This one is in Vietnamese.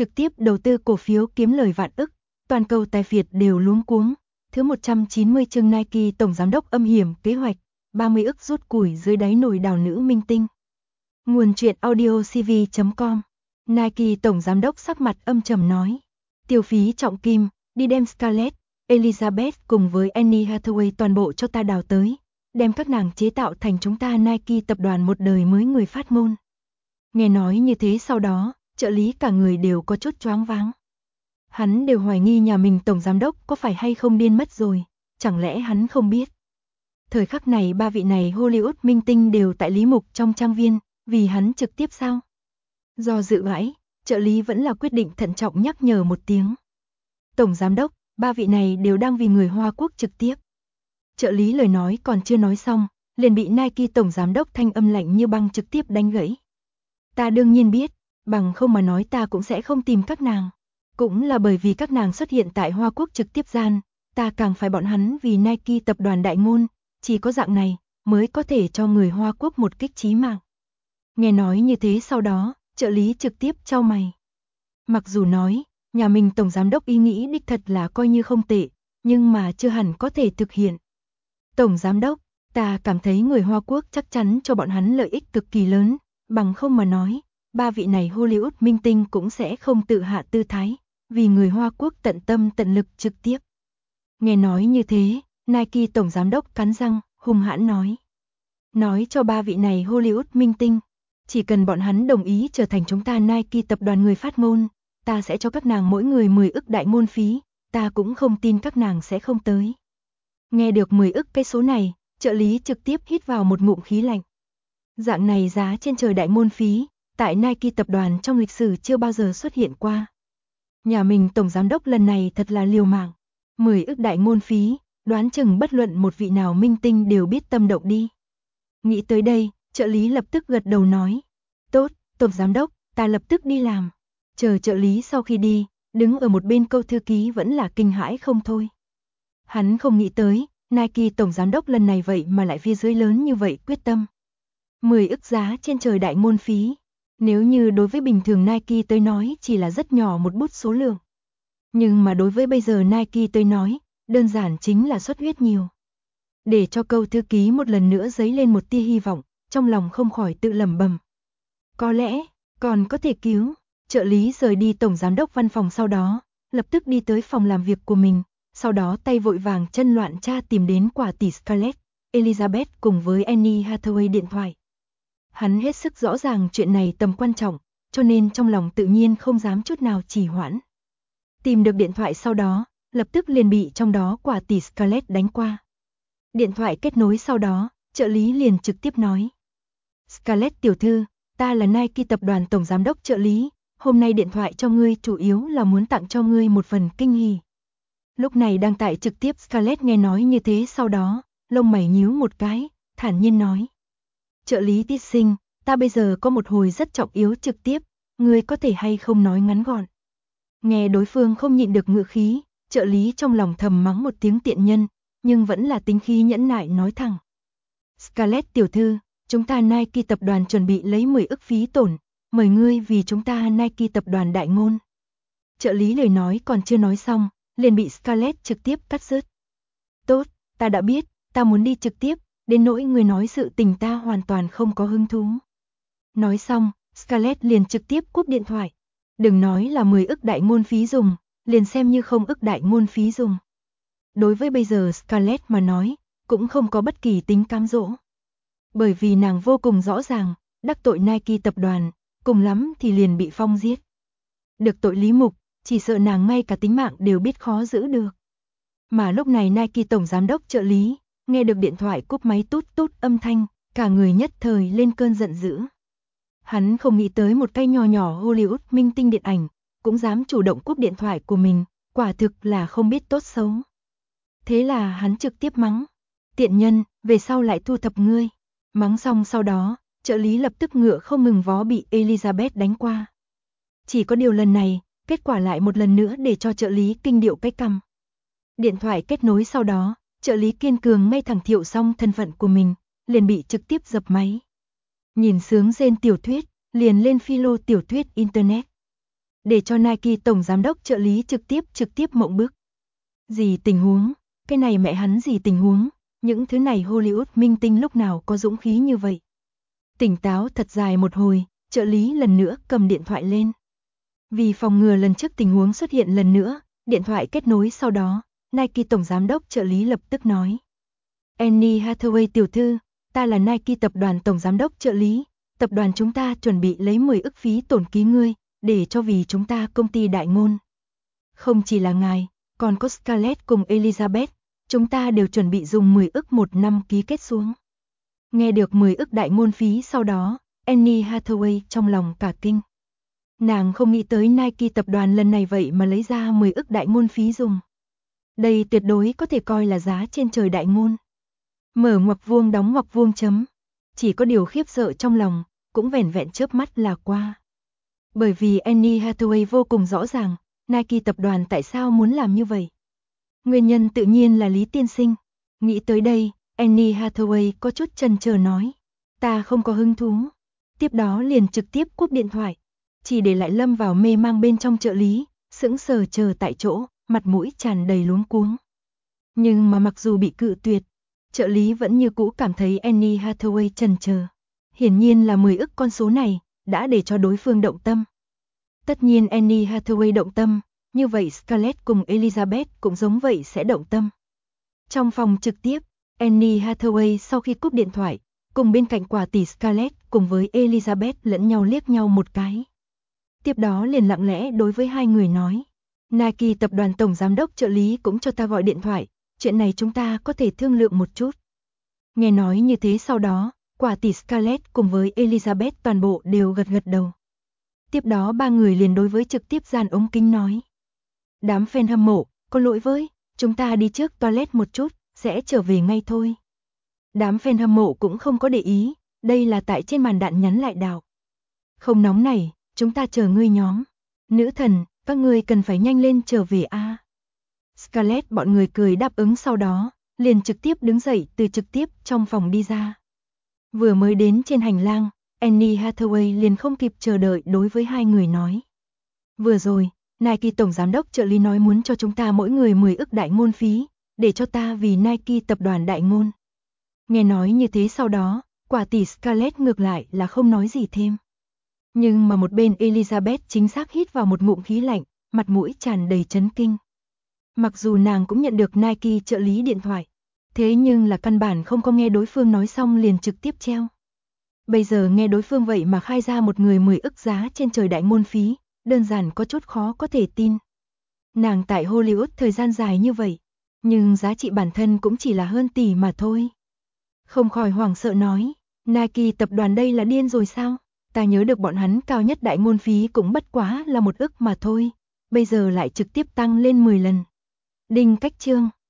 trực tiếp đầu tư cổ phiếu kiếm lời vạn ức, toàn cầu tài phiệt đều luống cuống. Thứ 190 chương Nike tổng giám đốc âm hiểm kế hoạch, 30 ức rút củi dưới đáy nồi đào nữ minh tinh. Nguồn truyện audio cv.com. Nike tổng giám đốc sắc mặt âm trầm nói, tiêu phí trọng kim, đi đem Scarlett, Elizabeth cùng với Anne Hathaway toàn bộ cho ta đào tới, đem các nàng chế tạo thành chúng ta Nike tập đoàn một đời mới người phát ngôn. Nghe nói như thế sau đó, trợ lý cả người đều có chút choáng váng. Hắn đều hoài nghi nhà mình tổng giám đốc có phải hay không điên mất rồi, chẳng lẽ hắn không biết. Thời khắc này ba vị này Hollywood minh tinh đều tại Lý Mục trong trang viên, vì hắn trực tiếp sao? Do dự mãi, trợ lý vẫn là quyết định thận trọng nhắc nhở một tiếng. Tổng giám đốc, ba vị này đều đang vì người Hoa Quốc trực tiếp. Trợ lý lời nói còn chưa nói xong, liền bị Nike tổng giám đốc thanh âm lạnh như băng trực tiếp đánh gãy. Ta đương nhiên biết, bằng không mà nói ta cũng sẽ không tìm các nàng. Cũng là bởi vì các nàng xuất hiện tại Hoa Quốc trực tiếp gian, ta càng phải bọn hắn vì Nike tập đoàn đại ngôn, chỉ có dạng này mới có thể cho người Hoa Quốc một kích chí mạng. Nghe nói như thế sau đó, trợ lý trực tiếp chau mày. Mặc dù nói, nhà mình tổng giám đốc ý nghĩ đích thật là coi như không tệ, nhưng mà chưa hẳn có thể thực hiện. Tổng giám đốc, ta cảm thấy người Hoa Quốc chắc chắn cho bọn hắn lợi ích cực kỳ lớn, bằng không mà nói, ba vị này Hollywood minh tinh cũng sẽ không tự hạ tư thái, vì người Hoa Quốc tận tâm tận lực trực tiếp. Nghe nói như thế, Nike tổng giám đốc cắn răng, hung hãn nói. Nói cho ba vị này Hollywood minh tinh, chỉ cần bọn hắn đồng ý trở thành chúng ta Nike tập đoàn người phát ngôn, ta sẽ cho các nàng mỗi người 10 ức đại ngôn phí, ta cũng không tin các nàng sẽ không tới. Nghe được 10 ức cái số này, trợ lý trực tiếp hít vào một ngụm khí lạnh. Dạng này giá trên trời đại ngôn phí, tại Nike tập đoàn trong lịch sử chưa bao giờ xuất hiện qua. Nhà mình tổng giám đốc lần này thật là liều mạng. 10 ức đại ngôn phí, đoán chừng bất luận một vị nào minh tinh đều biết tâm động đi. Nghĩ tới đây, trợ lý lập tức gật đầu nói. Tốt, tổng giám đốc, ta lập tức đi làm. Chờ trợ lý sau khi đi, đứng ở một bên câu thư ký vẫn là kinh hãi không thôi. Hắn không nghĩ tới, Nike tổng giám đốc lần này vậy mà lại phía dưới lớn như vậy quyết tâm. 10 ức giá trên trời đại ngôn phí. Nếu như đối với bình thường Nike tới nói chỉ là rất nhỏ một bút số lượng. Nhưng mà đối với bây giờ Nike tới nói, đơn giản chính là xuất huyết nhiều. Để cho câu thư ký một lần nữa dấy lên một tia hy vọng, trong lòng không khỏi tự lẩm bẩm. Có lẽ, còn có thể cứu. Trợ lý rời đi tổng giám đốc văn phòng sau đó, lập tức đi tới phòng làm việc của mình, sau đó tay vội vàng chân loạn tra tìm đến quả tỷ Scarlett, Elizabeth cùng với Anne Hathaway điện thoại. Hắn hết sức rõ ràng chuyện này tầm quan trọng, cho nên trong lòng tự nhiên không dám chút nào trì hoãn. Tìm được điện thoại sau đó, lập tức liền bị trong đó quả tỷ Scarlett đánh qua. Điện thoại kết nối sau đó, trợ lý liền trực tiếp nói. Scarlett tiểu thư, ta là Nike tập đoàn tổng giám đốc trợ lý, hôm nay điện thoại cho ngươi chủ yếu là muốn tặng cho ngươi một phần kinh hỉ. Lúc này đang tại trực tiếp Scarlett nghe nói như thế sau đó, lông mày nhíu một cái, thản nhiên nói. Trợ lý tiết sinh, ta bây giờ có một hồi rất trọng yếu trực tiếp, ngươi có thể hay không nói ngắn gọn. Nghe đối phương không nhịn được ngữ khí, trợ lý trong lòng thầm mắng một tiếng tiện nhân, nhưng vẫn là tính khí nhẫn nại nói thẳng. Scarlett tiểu thư, chúng ta Nike tập đoàn chuẩn bị lấy 10 ức phí tổn, mời ngươi vì chúng ta Nike tập đoàn đại ngôn. Trợ lý lời nói còn chưa nói xong, liền bị Scarlett trực tiếp cắt dứt. Tốt, ta đã biết, ta muốn đi trực tiếp, đến nỗi người nói sự tình ta hoàn toàn không có hứng thú. Nói xong, Scarlett liền trực tiếp cúp điện thoại. Đừng nói là 10 ức đại ngôn phí dùng, liền xem như không ức đại ngôn phí dùng. Đối với bây giờ Scarlett mà nói, cũng không có bất kỳ tính cám dỗ. Bởi vì nàng vô cùng rõ ràng, đắc tội Nike tập đoàn, cùng lắm thì liền bị phong giết. Được tội Lý Mục, chỉ sợ nàng ngay cả tính mạng đều biết khó giữ được. Mà lúc này Nike tổng giám đốc trợ lý, nghe được điện thoại cúp máy tút tút âm thanh, cả người nhất thời lên cơn giận dữ. Hắn không nghĩ tới một cái nho nhỏ Hollywood minh tinh điện ảnh, cũng dám chủ động cúp điện thoại của mình, quả thực là không biết tốt xấu. Thế là hắn trực tiếp mắng. Tiện nhân, về sau lại thu thập ngươi. Mắng xong sau đó, trợ lý lập tức ngựa không mừng vó bị Elizabeth đánh qua. Chỉ có điều lần này, kết quả lại một lần nữa để cho trợ lý kinh điệu cái cằm. Điện thoại kết nối sau đó, trợ lý kiên cường ngay thẳng thiệu xong thân phận của mình, liền bị trực tiếp dập máy. Nhìn sướng rên tiểu thuyết, liền lên philo tiểu thuyết internet. để cho Nike tổng giám đốc trợ lý trực tiếp mộng bức. Gì tình huống, cái này mẹ hắn gì tình huống, những thứ này Hollywood minh tinh lúc nào có dũng khí như vậy. Tỉnh táo thật dài một hồi, trợ lý lần nữa cầm điện thoại lên. Vì phòng ngừa lần trước tình huống xuất hiện lần nữa, điện thoại kết nối sau đó, Nike tổng giám đốc trợ lý lập tức nói. Annie Hathaway tiểu thư, ta là Nike tập đoàn tổng giám đốc trợ lý, tập đoàn chúng ta chuẩn bị lấy 10 ức phí tổn ký ngươi, để cho vì chúng ta công ty đại ngôn. Không chỉ là ngài, còn có Scarlett cùng Elizabeth, chúng ta đều chuẩn bị dùng 10 ức một năm ký kết xuống. Nghe được 10 ức đại ngôn phí sau đó, Annie Hathaway trong lòng cả kinh. Nàng không nghĩ tới Nike tập đoàn lần này vậy mà lấy ra 10 ức đại ngôn phí dùng. Đây tuyệt đối có thể coi là giá trên trời đại ngôn. Mở ngoặc vuông đóng ngoặc vuông chấm. Chỉ có điều khiếp sợ trong lòng, cũng vẻn vẹn chớp mắt là qua. Bởi vì Annie Hathaway vô cùng rõ ràng, Nike tập đoàn tại sao muốn làm như vậy. Nguyên nhân tự nhiên là Lý tiên sinh. Nghĩ tới đây, Annie Hathaway có chút chần chờ nói. Ta không có hứng thú. Tiếp đó liền trực tiếp cúp điện thoại. Chỉ để lại lâm vào mê mang bên trong trợ lý, sững sờ chờ tại chỗ, mặt mũi tràn đầy luống cuống. Nhưng mà mặc dù bị cự tuyệt, trợ lý vẫn như cũ cảm thấy Annie Hathaway chần chờ. Hiển nhiên là 10 ức con số này, đã để cho đối phương động tâm. Tất nhiên Annie Hathaway động tâm, như vậy Scarlett cùng Elizabeth cũng giống vậy sẽ động tâm. Trong phòng trực tiếp, Annie Hathaway sau khi cúp điện thoại, cùng bên cạnh quả tỷ Scarlett cùng với Elizabeth lẫn nhau liếc nhau một cái. Tiếp đó liền lặng lẽ đối với hai người nói. Nike tập đoàn tổng giám đốc trợ lý cũng cho ta gọi điện thoại, chuyện này chúng ta có thể thương lượng một chút. Nghe nói như thế sau đó, quả tỷ Scarlett cùng với Elizabeth toàn bộ đều gật gật đầu. Tiếp đó ba người liền đối với trực tiếp dàn ống kính nói. Đám fan hâm mộ, có lỗi với, chúng ta đi trước toilet một chút, sẽ trở về ngay thôi. Đám fan hâm mộ cũng không có để ý, đây là tại trên màn đạn nhắn lại đạo. Không nóng này, chúng ta chờ ngươi nhóm. Nữ thần, các ngươi cần phải nhanh lên trở về a. Scarlett bọn người cười đáp ứng sau đó, liền trực tiếp đứng dậy từ trực tiếp trong phòng đi ra. Vừa mới đến trên hành lang, Annie Hathaway liền không kịp chờ đợi đối với hai người nói. Vừa rồi, Nike tổng giám đốc trợ lý nói muốn cho chúng ta mỗi người 10 ức đại ngôn phí, để cho ta vì Nike tập đoàn đại ngôn. Nghe nói như thế sau đó, quả tỷ Scarlett ngược lại là không nói gì thêm. Nhưng mà một bên Elizabeth chính xác hít vào một ngụm khí lạnh, mặt mũi tràn đầy chấn kinh. Mặc dù nàng cũng nhận được Nike trợ lý điện thoại, thế nhưng là căn bản không có nghe đối phương nói xong liền trực tiếp treo. Bây giờ nghe đối phương vậy mà khai ra một người 10 ức giá trên trời đại ngôn phí, đơn giản có chút khó có thể tin. Nàng tại Hollywood thời gian dài như vậy, nhưng giá trị bản thân cũng chỉ là hơn tỷ mà thôi. Không khỏi hoảng sợ nói, Nike tập đoàn đây là điên rồi sao? Ta nhớ được bọn hắn cao nhất đại ngôn phí cũng bất quá là 1 ức mà thôi, bây giờ lại trực tiếp tăng lên 10 lần. Đinh Cách Chương